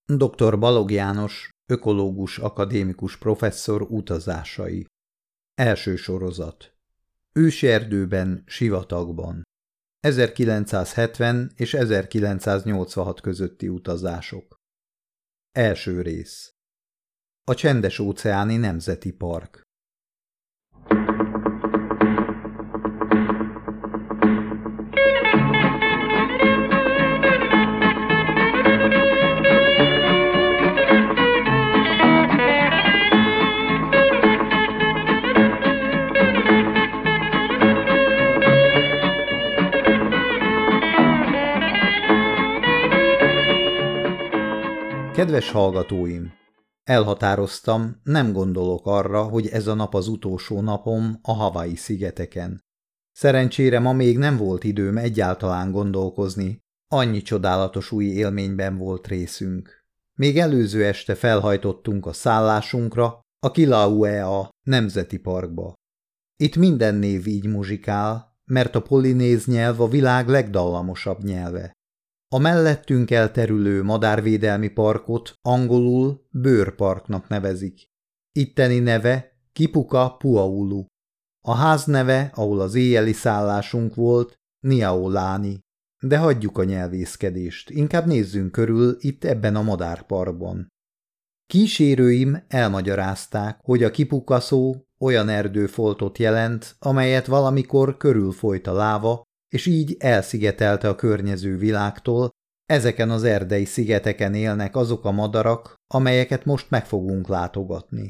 Dr. Balogh János, ökológus akadémikus professzor utazásai. Első sorozat. Őserdőben, sivatagban. 1970 és 1986 közötti utazások. Első rész. A Csendes-óceáni Nemzeti Park. Kedves hallgatóim! Elhatároztam, nem gondolok arra, hogy ez a nap az utolsó napom a Hawaii-szigeteken. Szerencsére ma még nem volt időm egyáltalán gondolkozni, annyi csodálatos új élményben volt részünk. Még előző este felhajtottunk a szállásunkra, a Kilauea Nemzeti Parkba. Itt minden név így muzsikál, mert a polinéz nyelv a világ legdallamosabb nyelve. A mellettünk elterülő madárvédelmi parkot angolul bőrparknak nevezik. Itteni neve Kipuka-Puaulu. A ház neve, ahol az éjjeli szállásunk volt, Niaolani. De hagyjuk a nyelvészkedést, inkább nézzünk körül itt ebben a madárparkban. Kísérőim elmagyarázták, hogy a Kipuka szó olyan erdőfoltot jelent, amelyet valamikor körülfolyt a láva, és így elszigetelte a környező világtól. Ezeken az erdei szigeteken élnek azok a madarak, amelyeket most meg fogunk látogatni.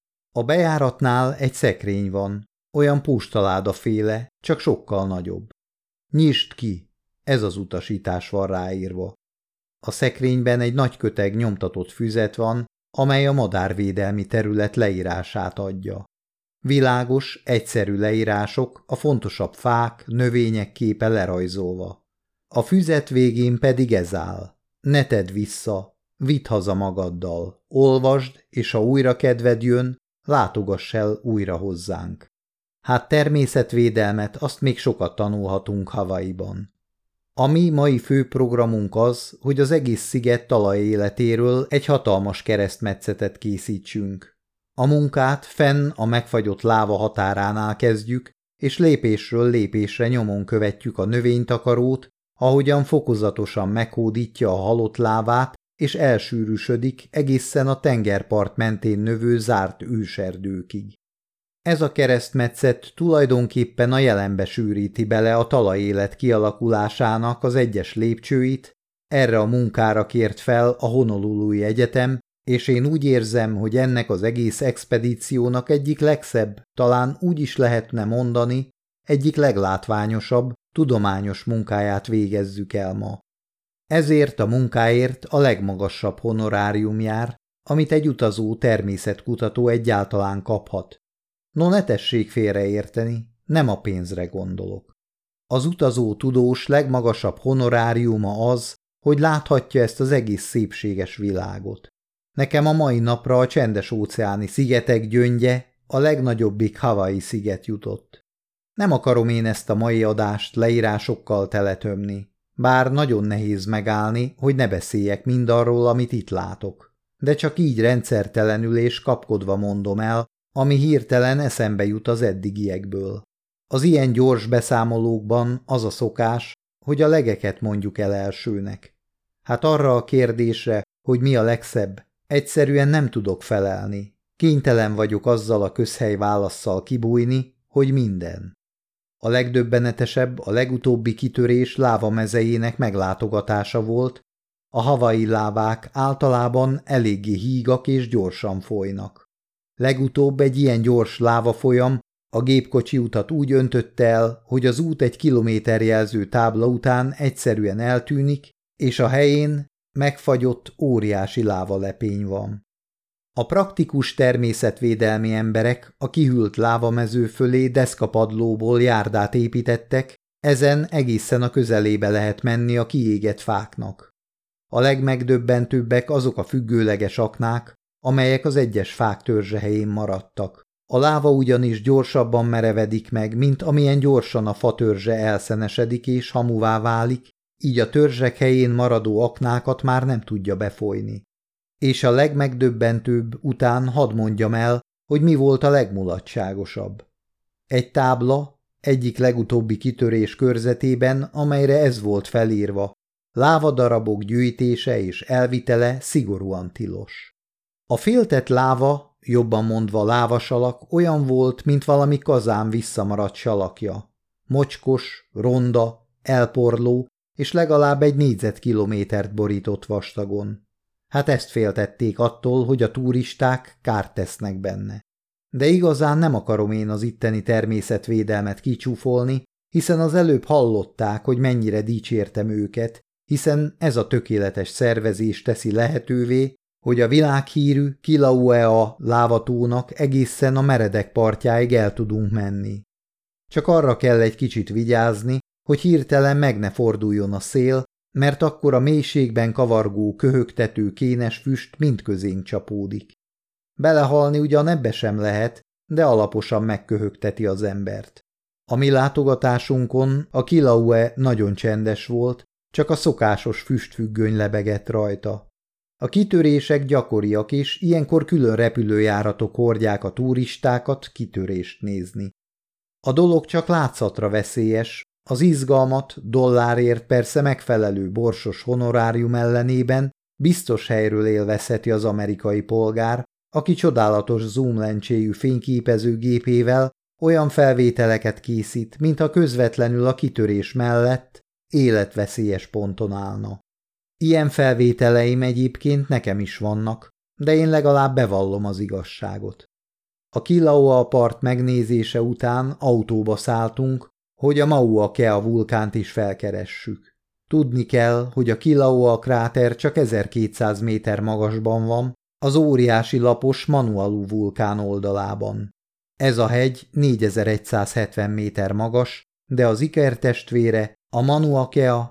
A bejáratnál egy szekrény van, olyan postaládaféle, csak sokkal nagyobb. Nyisd ki, ez az utasítás van ráírva. A szekrényben egy nagy köteg nyomtatott füzet van, amely a madárvédelmi terület leírását adja. Világos, egyszerű leírások, a fontosabb fák, növények képe lerajzolva. A füzet végén pedig ez áll. Ne tedd vissza, vidd haza magaddal, olvasd, és ha újra kedved jön, látogass el újra hozzánk. Hát természetvédelmet azt még sokat tanulhatunk Hawaiiban. A mi mai fő programunk az, hogy az egész sziget talajéletéről egy hatalmas keresztmetszetet készítsünk. A munkát fenn a megfagyott láva határánál kezdjük, és lépésről lépésre nyomon követjük a növénytakarót, ahogyan fokozatosan meghódítja a halott lávát, és elsűrűsödik egészen a tengerpart mentén növő zárt őserdőkig. Ez a keresztmetszet tulajdonképpen a jelenbe sűríti bele a talajélet kialakulásának az egyes lépcsőit, erre a munkára kért fel a Honolului Egyetem, és én úgy érzem, hogy ennek az egész expedíciónak egyik legszebb, talán úgy is lehetne mondani, egyik leglátványosabb, tudományos munkáját végezzük el ma. Ezért a munkáért a legmagasabb honorárium jár, amit egy utazó természetkutató egyáltalán kaphat. No, ne tessék félreérteni, nem a pénzre gondolok. Az utazó tudós legmagasabb honoráriuma az, hogy láthatja ezt az egész szépséges világot. Nekem a mai napra a Csendes-óceáni szigetek gyöngye, a legnagyobbik Hawaii-sziget jutott. Nem akarom én ezt a mai adást leírásokkal teletömni, bár nagyon nehéz megállni, hogy ne beszéljek mindarról, amit itt látok. De csak így rendszertelenül és kapkodva mondom el, ami hirtelen eszembe jut az eddigiekből. Az ilyen gyors beszámolókban az a szokás, hogy a legeket mondjuk el elsőnek. Hát arra a kérdésre, hogy mi a legszebb, egyszerűen nem tudok felelni. Kénytelen vagyok azzal a közhely válasszal kibújni, hogy minden. A legdöbbenetesebb a legutóbbi kitörés lávamezejének meglátogatása volt. A Hawaii lávák általában eléggé hígak és gyorsan folynak. Legutóbb egy ilyen gyors lávafolyam a gépkocsi utat úgy öntötte el, hogy az út egy kilométerjelző tábla után egyszerűen eltűnik, és a helyén megfagyott óriási lávalepény van. A praktikus természetvédelmi emberek a kihűlt lávamező fölé deszkapadlóból járdát építettek, ezen egészen a közelébe lehet menni a kiégett fáknak. A legmegdöbbentőbbek azok a függőleges aknák, amelyek az egyes fák törzse helyén maradtak. A láva ugyanis gyorsabban merevedik meg, mint amilyen gyorsan a fa törzse elszenesedik és hamuvá válik, így a törzsek helyén maradó aknákat már nem tudja befolyni. És a legmegdöbbentőbb után hadd mondjam el, hogy mi volt a legmulatságosabb. Egy tábla, egyik legutóbbi kitörés körzetében, amelyre ez volt felírva: lávadarabok gyűjtése és elvitele szigorúan tilos. A féltett láva, jobban mondva lávasalak olyan volt, mint valami kazán visszamaradt salakja. Mocskos, ronda, elporló, és legalább egy négyzetkilométert borított vastagon. Hát ezt féltették attól, hogy a turisták kárt tesznek benne. De igazán nem akarom én az itteni természetvédelmet kicsúfolni, hiszen az előbb hallották, hogy mennyire dicsértem őket, hiszen ez a tökéletes szervezés teszi lehetővé, hogy a világhírű Kilauea lávatónak egészen a meredek partjáig el tudunk menni. Csak arra kell egy kicsit vigyázni, hogy hirtelen meg ne forduljon a szél, mert akkor a mélységben kavargó, köhögtető kénes füst mind közénk csapódik. Belehalni ugyan ebbe sem lehet, de alaposan megköhögteti az embert. A mi látogatásunkon a Kilauea nagyon csendes volt, csak a szokásos füstfüggöny lebegett rajta. A kitörések gyakoriak, és ilyenkor külön repülőjáratok hordják a turistákat kitörést nézni. A dolog csak látszatra veszélyes, az izgalmat dollárért persze megfelelő borsos honorárium ellenében biztos helyről élvezheti az amerikai polgár, aki csodálatos zoomlencséjű fényképezőgépével olyan felvételeket készít, mintha közvetlenül a kitörés mellett életveszélyes ponton állna. Ilyen felvételeim egyébként nekem is vannak, de én legalább bevallom az igazságot. A Kilauea part megnézése után autóba szálltunk, hogy a Mauna Kea vulkánt is felkeressük. Tudni kell, hogy a Kilauea kráter csak 1200 méter magasban van, az óriási lapos Manualu vulkán oldalában. Ez a hegy 4170 méter magas, de az ikertestvére, a Mauna Kea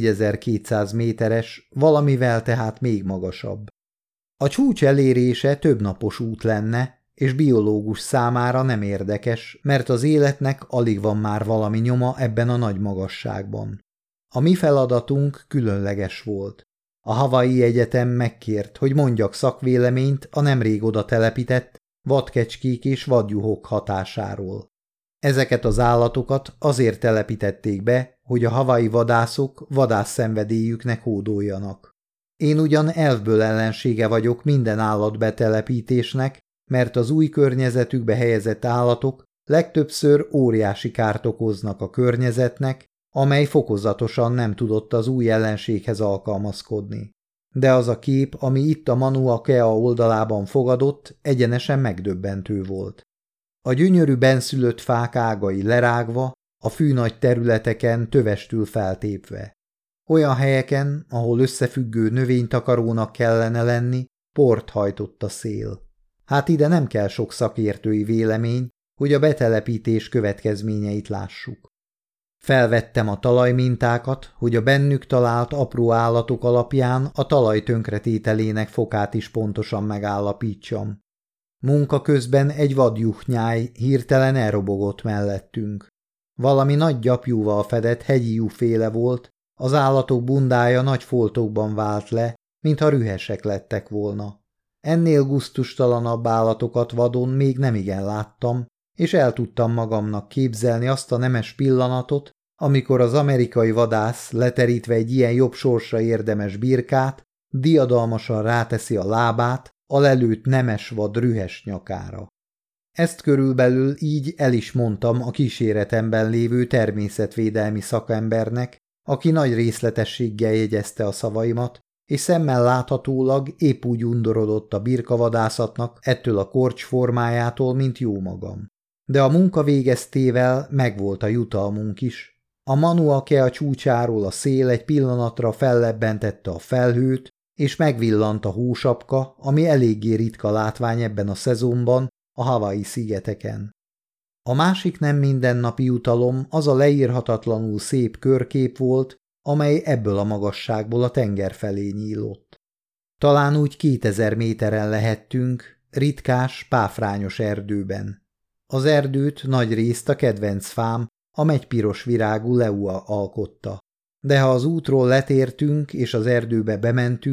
4200 méteres, valamivel tehát még magasabb. A csúcs elérése többnapos út lenne, és biológus számára nem érdekes, mert az életnek alig van már valami nyoma ebben a nagy magasságban. A mi feladatunk különleges volt. A Hawaii Egyetem megkért, hogy mondjak szakvéleményt a nemrég oda telepített vadkecskék és vadjuhok hatásáról. Ezeket az állatokat azért telepítették be, hogy a hawaii vadászok vadászszenvedélyüknek hódoljanak. Én ugyan elvből ellensége vagyok minden állatbetelepítésnek, mert az új környezetükbe helyezett állatok legtöbbször óriási kárt okoznak a környezetnek, amely fokozatosan nem tudott az új ellenséghez alkalmazkodni. De az a kép, ami itt a Mauna Kea oldalában fogadott, egyenesen megdöbbentő volt. A gyönyörű benszülött fák ágai lerágva, a fűnagy területeken tövestül feltépve. Olyan helyeken, ahol összefüggő növénytakarónak kellene lenni, port hajtott a szél. Hát ide nem kell sok szakértői vélemény, hogy a betelepítés következményeit lássuk. Felvettem a talajmintákat, hogy a bennük talált apró állatok alapján a talaj tönkretételének fokát is pontosan megállapítsam. Munka közben egy vadjuhnyáj hirtelen elrobogott mellettünk. Valami nagy gyapjúval fedett hegyi juhféle volt, az állatok bundája nagy foltokban vált le, mintha rühesek lettek volna. Ennél gusztustalanabb állatokat vadon még nemigen láttam, és el tudtam magamnak képzelni azt a nemes pillanatot, amikor az amerikai vadász leterítve egy ilyen jobb sorsra érdemes birkát, diadalmasan ráteszi a lábát a lelőtt nemes vad rühes nyakára. Ezt körülbelül így el is mondtam a kíséretemben lévő természetvédelmi szakembernek, aki nagy részletességgel jegyezte a szavaimat, és szemmel láthatólag épp úgy undorodott a birkavadászatnak ettől a korcs formájától, mint jó magam. De a munka végeztével megvolt a jutalmunk is. A Mauna Kea csúcsáról a szél egy pillanatra fellebbentette a felhőt, és megvillant a hósapka, ami eléggé ritka látvány ebben a szezonban a Hawaii szigeteken. A másik nem mindennapi jutalom az a leírhatatlanul szép körkép volt, amely ebből a magasságból a tenger felé nyílott. Talán úgy 2000 méteren lehettünk, ritkás, páfrányos erdőben. Az erdőt nagy részt a kedvenc fám, a megypiros virágú leua alkotta. De ha az útról letértünk és az erdőbe bementünk,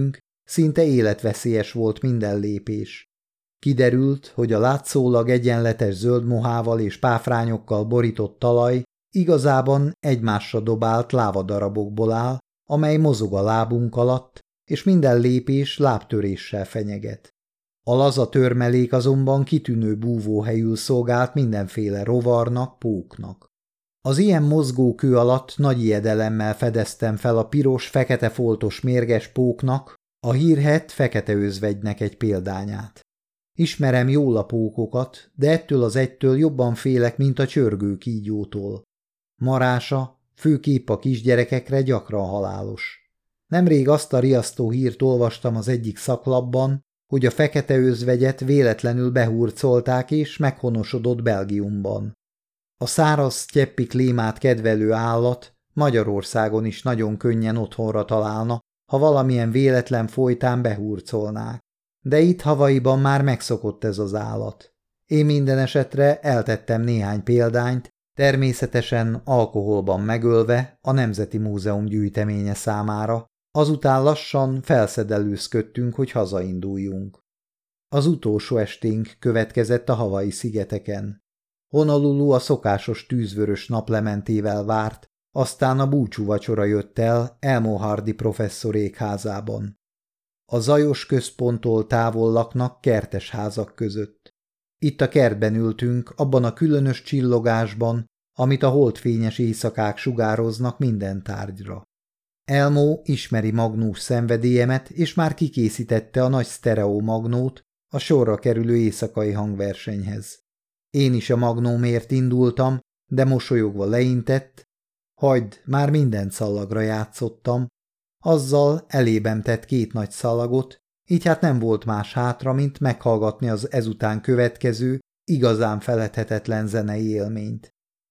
Szinte életveszélyes volt minden lépés. Kiderült, hogy a látszólag egyenletes zöld mohával és páfrányokkal borított talaj igazában egymásra dobált lávadarabokból áll, amely mozog a lábunk alatt, és minden lépés lábtöréssel fenyeget. A laza törmelék azonban kitűnő búvóhelyül szolgált mindenféle rovarnak, póknak. Az ilyen mozgókő alatt nagy ijedelemmel fedeztem fel a piros-fekete foltos mérges póknak, a hírhedt fekete özvegynek egy példányát. Ismerem jól a pókokat, de ettől az egytől jobban félek, mint a csörgő kígyótól. Marása, főképp a kisgyerekekre gyakran halálos. Nemrég azt a riasztó hírt olvastam az egyik szaklapban, hogy a fekete özvegyet véletlenül behurcolták és meghonosodott Belgiumban. A száraz sztyeppi klímát kedvelő állat Magyarországon is nagyon könnyen otthonra találna, ha valamilyen véletlen folytán behurcolnák. De itt Hawaiiban már megszokott ez az állat. Én minden esetre eltettem néhány példányt, természetesen alkoholban megölve a Nemzeti Múzeum gyűjteménye számára, azután lassan felszedelőzködtünk, hogy hazainduljunk. Az utolsó esténk következett a Hawaii szigeteken. Honolulu a szokásos tűzvörös naplementével várt, aztán a búcsúvacsora jött el Elmo Hardy professzor ékházában. A zajos központtól távol laknak kertes házak között. Itt a kertben ültünk, abban a különös csillogásban, amit a holdfényes éjszakák sugároznak minden tárgyra. Elmo ismeri magnós szenvedélyemet, és már kikészítette a nagy sztereó magnót a sorra kerülő éjszakai hangversenyhez. Én is a magnómért indultam, de mosolyogva leintett, hagyd, már minden szallagra játszottam, azzal elébem tett 2 nagy szalagot, így hát nem volt más hátra, mint meghallgatni az ezután következő, igazán feledhetetlen zenei élményt.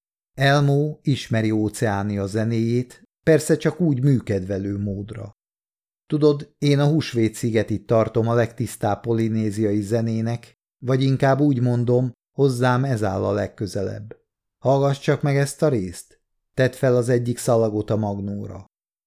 Elmo ismeri Óceánia zenéjét, persze csak úgy műkedvelő módra. Tudod, én a Húsvét-szigetit tartom a legtisztább polinéziai zenének, vagy inkább úgy mondom, hozzám ez áll a legközelebb. Hallgass csak meg ezt a részt. Tedd fel az egyik szalagot a magnóra.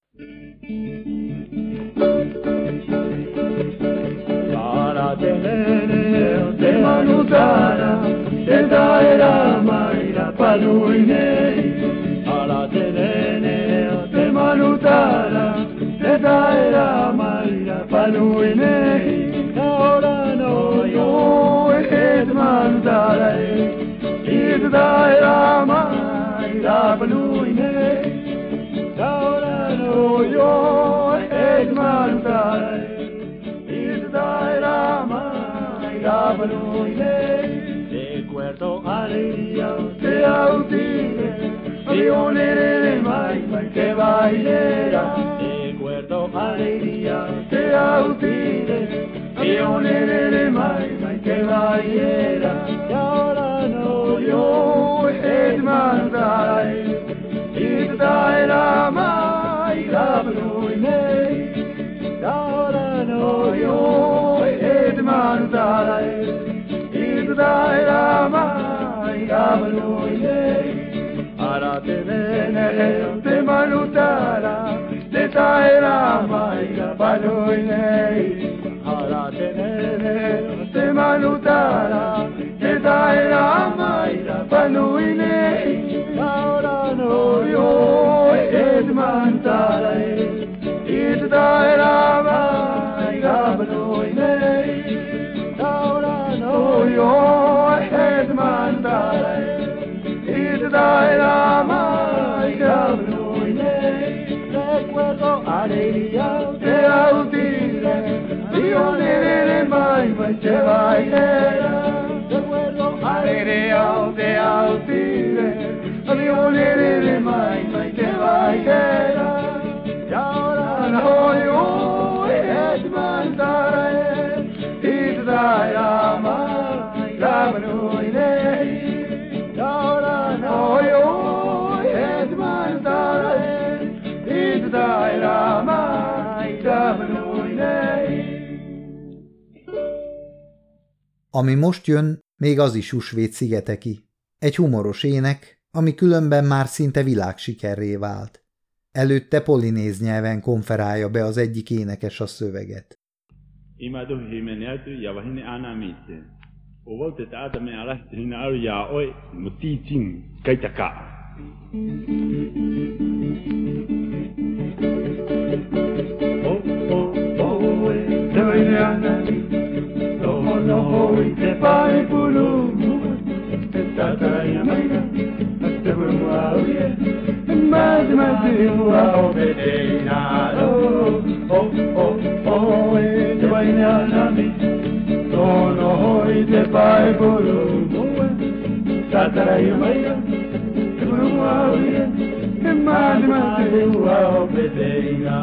Recuerdo alegría de autile, avionere mai que bailera. Recuerdo alegría de autile, avionere mai que bailera. Y ahora no yo es mandarai, y daera mai la bruine. Y ahora no yo es mandarai. Daira mai gabloi ara te vene te manutara te daira mai gabloi ara te vene te manutara te daira mai gabloi ora no yo et mantara it daira mai gabloi yo es mandare it daira mai gabruine recuerdo alegría de autile io nere mai che bailera recuerdo alegría de autile io nere mai che bailera y ahora no yo es mandare it daira mai ahora no yo es mandare it daira mai Ami most jön, még az is Húsvét-szigeteki. Egy humoros ének, ami különben már szinte világsikerré vált. Előtte polinéz nyelven konferálja be az egyik énekes a szöveget. Imadu himeneatu yawahine anamite. Ovolte taata me alasti hinaru ya oi mutitin kaitaka. Oh oh oh tawine anami. No no oi te pai pulu. Tata yamaina. Tebulu auye. Mas au bedena. Oh oh oh tawine anami. No oi te pai pulu. Tata yamaina. Tebulu auye. Mas au bedena.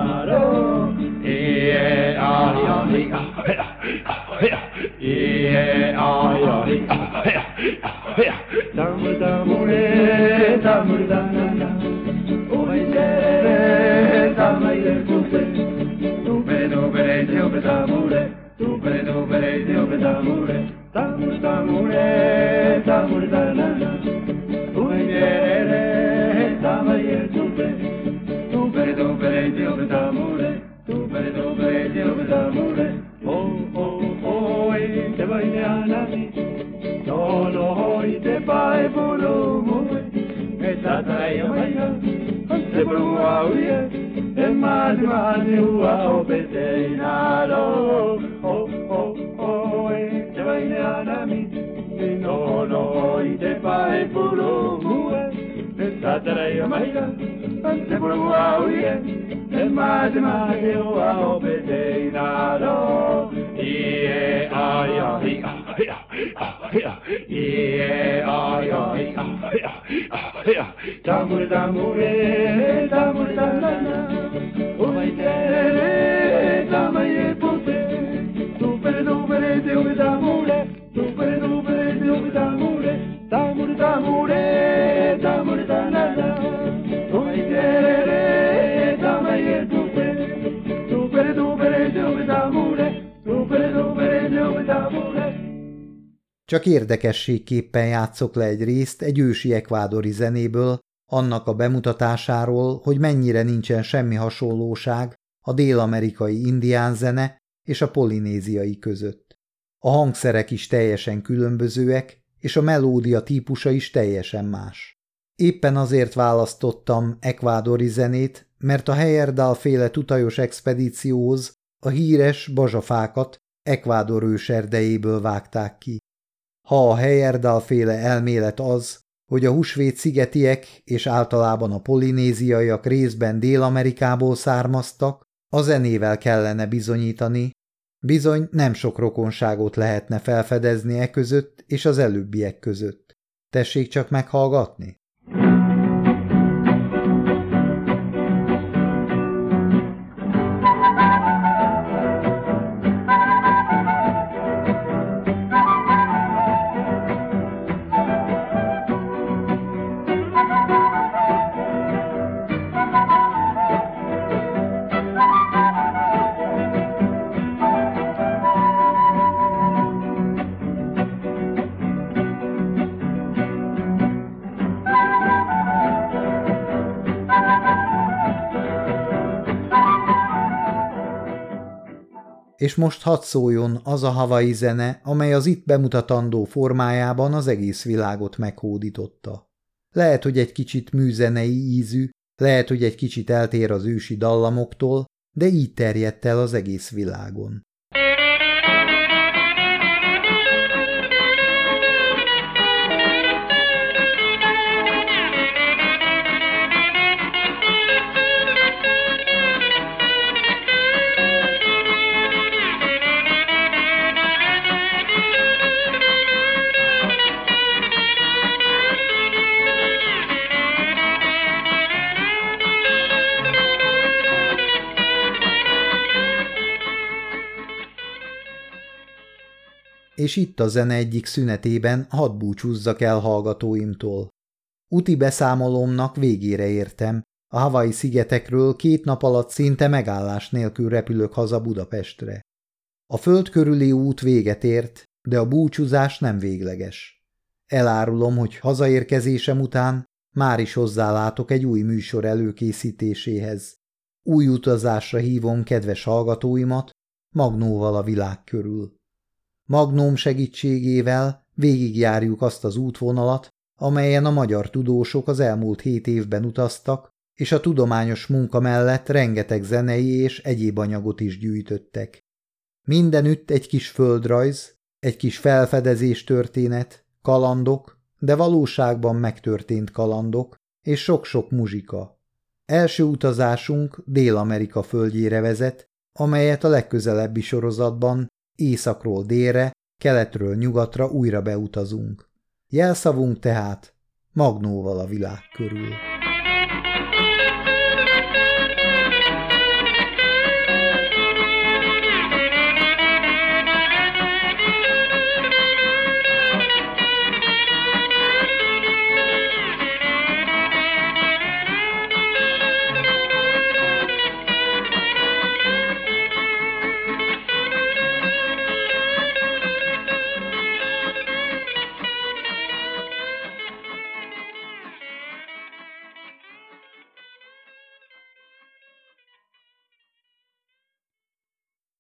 Csak érdekességképpen játszok le egy részt egy ősi ekvádori zenéből, annak a bemutatásáról, hogy mennyire nincsen semmi hasonlóság a dél-amerikai indián zene és a polinéziai között. A hangszerek is teljesen különbözőek, és a melódia típusa is teljesen más. Éppen azért választottam ekvádori zenét, mert a Heyerdahl-féle tutajos expedícióhoz a híres bazsafákat Ekvádor őserdejéből vágták ki. Ha a Heyerdahl-féle elmélet az, hogy a Húsvét-szigetiek és általában a polinéziaiak részben Dél-Amerikából származtak, a zenével kellene bizonyítani, bizony nem sok rokonságot lehetne felfedezni e között és az előbbiek között. Tessék csak meghallgatni! És most hadd szóljon az a havai zene, amely az itt bemutatandó formájában az egész világot meghódította. Lehet, hogy egy kicsit műzenei ízű, lehet, hogy egy kicsit eltér az ősi dallamoktól, de így terjedt el az egész világon. És itt a zene egyik szünetében hadd búcsúzzak el hallgatóimtól. Úti beszámolómnak végére értem, a Hawaii szigetekről 2 nap alatt szinte megállás nélkül repülök haza Budapestre. A föld körüli út véget ért, de a búcsúzás nem végleges. Elárulom, hogy hazaérkezésem után már is hozzálátok egy új műsor előkészítéséhez. Új utazásra hívom kedves hallgatóimat, Magnóval a világ körül. Magnóm segítségével végigjárjuk azt az útvonalat, amelyen a magyar tudósok az elmúlt 7 évben utaztak, és a tudományos munka mellett rengeteg zenei és egyéb anyagot is gyűjtöttek. Mindenütt egy kis földrajz, egy kis felfedezés történet, kalandok, de valóságban megtörtént kalandok, és sok-sok muzsika. Első utazásunk Dél-Amerika földjére vezet, amelyet a legközelebbi sorozatban északról délre, keletről nyugatra újra beutazunk. Jelszavunk tehát Magnóval a világ körül.